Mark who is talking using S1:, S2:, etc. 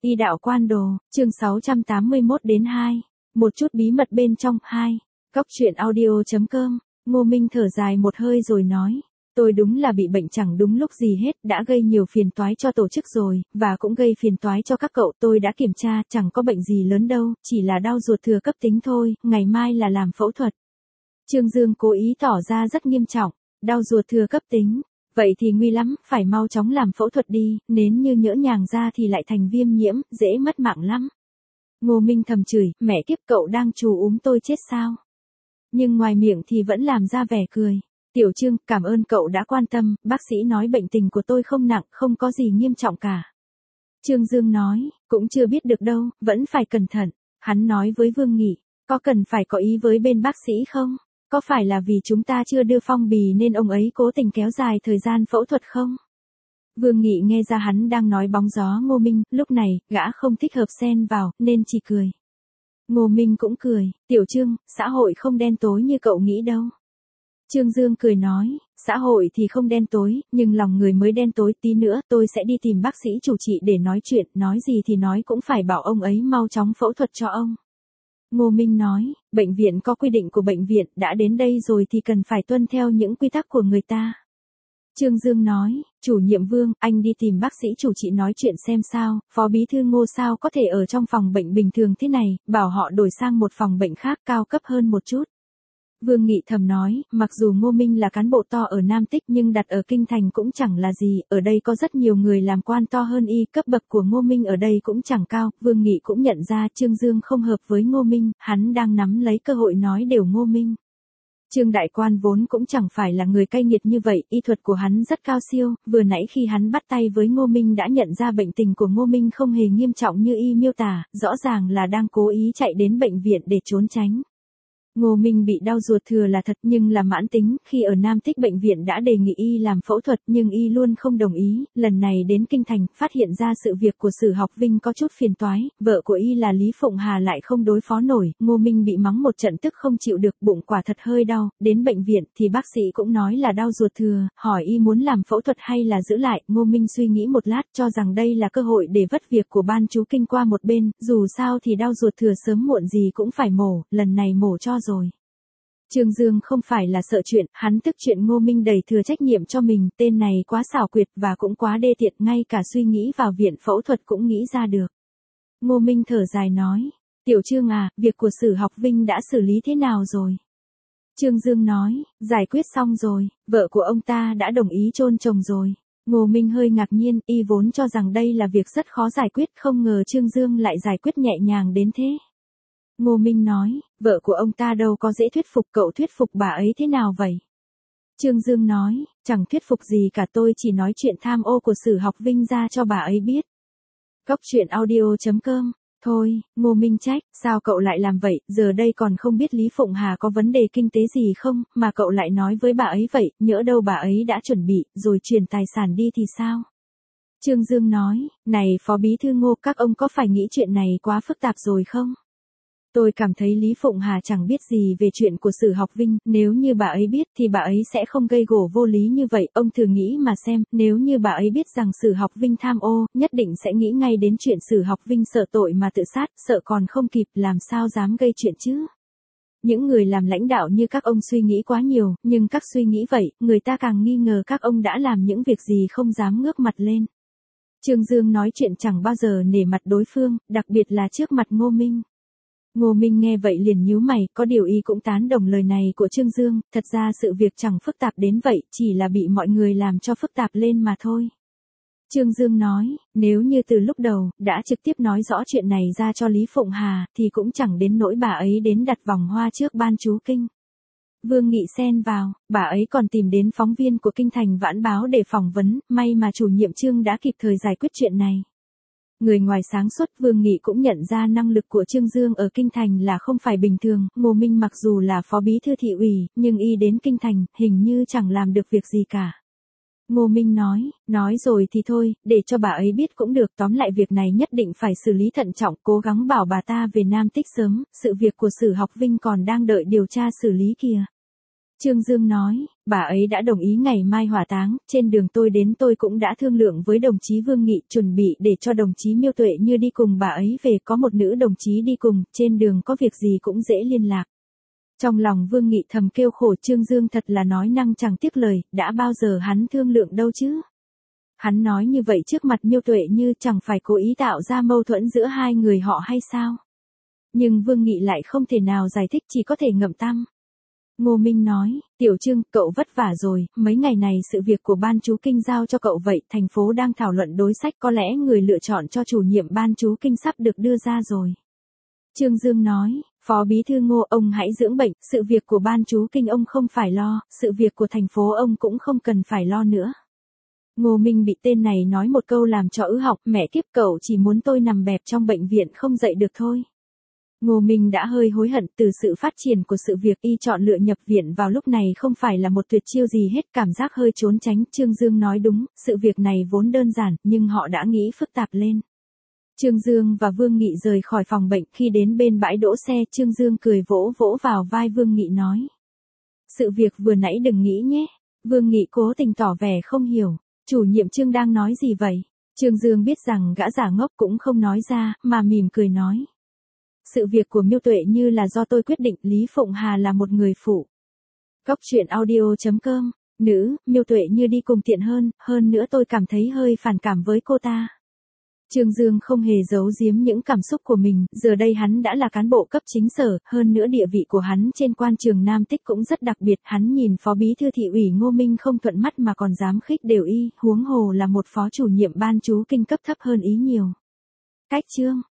S1: Y đạo quan đồ, chương 681 đến 2. Một chút bí mật bên trong 2. Cóc truyện audio.com. Ngô Minh thở dài một hơi rồi nói. Tôi đúng là bị bệnh chẳng đúng lúc gì hết, đã gây nhiều phiền toái cho tổ chức rồi, và cũng gây phiền toái cho các cậu. Tôi đã kiểm tra, chẳng có bệnh gì lớn đâu, chỉ là đau ruột thừa cấp tính thôi, ngày mai là làm phẫu thuật. Trương Dương cố ý tỏ ra rất nghiêm trọng. Đau ruột thừa cấp tính. Vậy thì nguy lắm, phải mau chóng làm phẫu thuật đi, nếu như nhỡ nhàng ra thì lại thành viêm nhiễm, dễ mất mạng lắm. Ngô Minh thầm chửi, mẹ kiếp, cậu đang trù úm tôi chết sao? Nhưng ngoài miệng thì vẫn làm ra vẻ cười. Tiểu Trương, cảm ơn cậu đã quan tâm, bác sĩ nói bệnh tình của tôi không nặng, không có gì nghiêm trọng cả. Trương Dương nói, cũng chưa biết được đâu, vẫn phải cẩn thận. Hắn nói với Vương Nghị, có cần phải có ý với bên bác sĩ không? Có phải là vì chúng ta chưa đưa phong bì nên ông ấy cố tình kéo dài thời gian phẫu thuật không? Vương Nghị nghe ra hắn đang nói bóng gió Ngô Minh, lúc này, gã không thích hợp xen vào, nên chỉ cười. Ngô Minh cũng cười, Tiểu Trương, xã hội không đen tối như cậu nghĩ đâu. Trương Dương cười nói, xã hội thì không đen tối, nhưng lòng người mới đen tối. Tí nữa tôi sẽ đi tìm bác sĩ chủ trị để nói chuyện, nói gì thì nói cũng phải bảo ông ấy mau chóng phẫu thuật cho ông. Ngô Minh nói, bệnh viện có quy định của bệnh viện, đã đến đây rồi thì cần phải tuân theo những quy tắc của người ta. Trương Dương nói, chủ nhiệm Vương, anh đi tìm bác sĩ chủ trị nói chuyện xem sao, phó bí thư Ngô sao có thể ở trong phòng bệnh bình thường thế này, bảo họ đổi sang một phòng bệnh khác cao cấp hơn một chút. Vương Nghị thầm nói, mặc dù Ngô Minh là cán bộ to ở Nam Tích nhưng đặt ở Kinh Thành cũng chẳng là gì, ở đây có rất nhiều người làm quan to hơn y, cấp bậc của Ngô Minh ở đây cũng chẳng cao. Vương Nghị cũng nhận ra Trương Dương không hợp với Ngô Minh, hắn đang nắm lấy cơ hội nói đều Ngô Minh. Trương Đại Quan vốn cũng chẳng phải là người cay nghiệt như vậy, y thuật của hắn rất cao siêu, vừa nãy khi hắn bắt tay với Ngô Minh đã nhận ra bệnh tình của Ngô Minh không hề nghiêm trọng như y miêu tả, rõ ràng là đang cố ý chạy đến bệnh viện để trốn tránh. Ngô Minh bị đau ruột thừa là thật nhưng là mãn tính, khi ở Nam Tích bệnh viện đã đề nghị y làm phẫu thuật nhưng y luôn không đồng ý, lần này đến Kinh Thành, phát hiện ra sự việc của Sử Học Vinh có chút phiền toái, vợ của y là Lý Phụng Hà lại không đối phó nổi, Ngô Minh bị mắng một trận tức không chịu được, bụng quả thật hơi đau, đến bệnh viện thì bác sĩ cũng nói là đau ruột thừa, hỏi y muốn làm phẫu thuật hay là giữ lại, Ngô Minh suy nghĩ một lát cho rằng đây là cơ hội để vất việc của ban chú kinh qua một bên, dù sao thì đau ruột thừa sớm muộn gì cũng phải mổ, lần này mổ cho rồi. Trương Dương không phải là sợ chuyện, hắn tức chuyện Ngô Minh đẩy thừa trách nhiệm cho mình, tên này quá xảo quyệt và cũng quá đê tiện, ngay cả suy nghĩ vào viện phẫu thuật cũng nghĩ ra được. Ngô Minh thở dài nói, Tiểu Trương à, việc của Sử Học Vinh đã xử lý thế nào rồi? Trương Dương nói, giải quyết xong rồi, vợ của ông ta đã đồng ý chôn chồng rồi. Ngô Minh hơi ngạc nhiên, y vốn cho rằng đây là việc rất khó giải quyết, không ngờ Trương Dương lại giải quyết nhẹ nhàng đến thế. Ngô Minh nói, vợ của ông ta đâu có dễ thuyết phục, cậu thuyết phục bà ấy thế nào vậy? Trương Dương nói, chẳng thuyết phục gì cả, tôi chỉ nói chuyện tham ô của Sử Học Vinh ra cho bà ấy biết. Cóc truyện audio.com. Thôi, Ngô Minh trách, sao cậu lại làm vậy, giờ đây còn không biết Lý Phụng Hà có vấn đề kinh tế gì không, mà cậu lại nói với bà ấy vậy, nhỡ đâu bà ấy đã chuẩn bị, rồi chuyển tài sản đi thì sao? Trương Dương nói, này phó bí thư Ngô, các ông có phải nghĩ chuyện này quá phức tạp rồi không? Tôi cảm thấy Lý Phụng Hà chẳng biết gì về chuyện của Sử Học Vinh, nếu như bà ấy biết thì bà ấy sẽ không gây gổ vô lý như vậy, ông thử nghĩ mà xem, nếu như bà ấy biết rằng Sử Học Vinh tham ô, nhất định sẽ nghĩ ngay đến chuyện Sử Học Vinh sợ tội mà tự sát, sợ còn không kịp, làm sao dám gây chuyện chứ. Những người làm lãnh đạo như các ông suy nghĩ quá nhiều, nhưng các suy nghĩ vậy, người ta càng nghi ngờ các ông đã làm những việc gì không dám ngước mặt lên. Trương Dương nói chuyện chẳng bao giờ nể mặt đối phương, đặc biệt là trước mặt Ngô Minh. Ngô Minh nghe vậy liền nhíu mày, có điều y cũng tán đồng lời này của Trương Dương, thật ra sự việc chẳng phức tạp đến vậy, chỉ là bị mọi người làm cho phức tạp lên mà thôi. Trương Dương nói, nếu như từ lúc đầu, đã trực tiếp nói rõ chuyện này ra cho Lý Phụng Hà, thì cũng chẳng đến nỗi bà ấy đến đặt vòng hoa trước ban chú kinh. Vương Nghị xen vào, bà ấy còn tìm đến phóng viên của Kinh Thành Vãn Báo để phỏng vấn, may mà chủ nhiệm Trương đã kịp thời giải quyết chuyện này. Người ngoài sáng suốt, Vương Nghị cũng nhận ra năng lực của Trương Dương ở Kinh Thành là không phải bình thường, Ngô Minh mặc dù là phó bí thư thị ủy, nhưng y đến Kinh Thành, hình như chẳng làm được việc gì cả. Ngô Minh nói rồi thì thôi, để cho bà ấy biết cũng được, tóm lại việc này nhất định phải xử lý thận trọng, cố gắng bảo bà ta về Nam Tích sớm, sự việc của Sử Học Vinh còn đang đợi điều tra xử lý kìa. Trương Dương nói, bà ấy đã đồng ý ngày mai hỏa táng, trên đường tôi đến tôi cũng đã thương lượng với đồng chí Vương Nghị chuẩn bị để cho đồng chí Miêu Tuệ Như đi cùng bà ấy về, có một nữ đồng chí đi cùng, trên đường có việc gì cũng dễ liên lạc. Trong lòng Vương Nghị thầm kêu khổ, Trương Dương thật là nói năng chẳng tiếc lời, đã bao giờ hắn thương lượng đâu chứ. Hắn nói như vậy trước mặt Miêu Tuệ Như chẳng phải cố ý tạo ra mâu thuẫn giữa hai người họ hay sao? Nhưng Vương Nghị lại không thể nào giải thích, chỉ có thể ngậm tăm. Ngô Minh nói, Tiểu Trương, cậu vất vả rồi, mấy ngày này sự việc của ban chú kinh giao cho cậu vậy, thành phố đang thảo luận đối sách, có lẽ người lựa chọn cho chủ nhiệm ban chú kinh sắp được đưa ra rồi. Trương Dương nói, Phó Bí thư Ngô, ông hãy dưỡng bệnh, sự việc của ban chú kinh ông không phải lo, sự việc của thành phố ông cũng không cần phải lo nữa. Ngô Minh bị tên này nói một câu làm cho ứ học, mẹ kiếp, cậu chỉ muốn tôi nằm bẹp trong bệnh viện không dậy được thôi. Ngô Minh đã hơi hối hận, từ sự phát triển của sự việc y chọn lựa nhập viện vào lúc này không phải là một tuyệt chiêu gì hết, cảm giác hơi trốn tránh. Trương Dương nói đúng, sự việc này vốn đơn giản, nhưng họ đã nghĩ phức tạp lên. Trương Dương và Vương Nghị rời khỏi phòng bệnh, khi đến bên bãi đỗ xe, Trương Dương cười vỗ vỗ vào vai Vương Nghị nói. Sự việc vừa nãy đừng nghĩ nhé. Vương Nghị cố tình tỏ vẻ không hiểu, chủ nhiệm Trương đang nói gì vậy? Trương Dương biết rằng gã giả ngốc cũng không nói ra, mà mỉm cười nói. Sự việc của Miêu Tuệ Như là do tôi quyết định, Lý Phụng Hà là một người phụ. Góc truyện audio.com, nữ, Miêu Tuệ Như đi cùng tiện hơn nữa tôi cảm thấy hơi phản cảm với cô ta. Trương Dương không hề giấu giếm những cảm xúc của mình, giờ đây hắn đã là cán bộ cấp chính sở, hơn nữa địa vị của hắn trên quan trường Nam Tích cũng rất đặc biệt, hắn nhìn Phó Bí thư thị ủy Ngô Minh không thuận mắt mà còn dám khích đều y, huống hồ là một phó chủ nhiệm ban chú kinh cấp thấp hơn ý nhiều. Cách Trương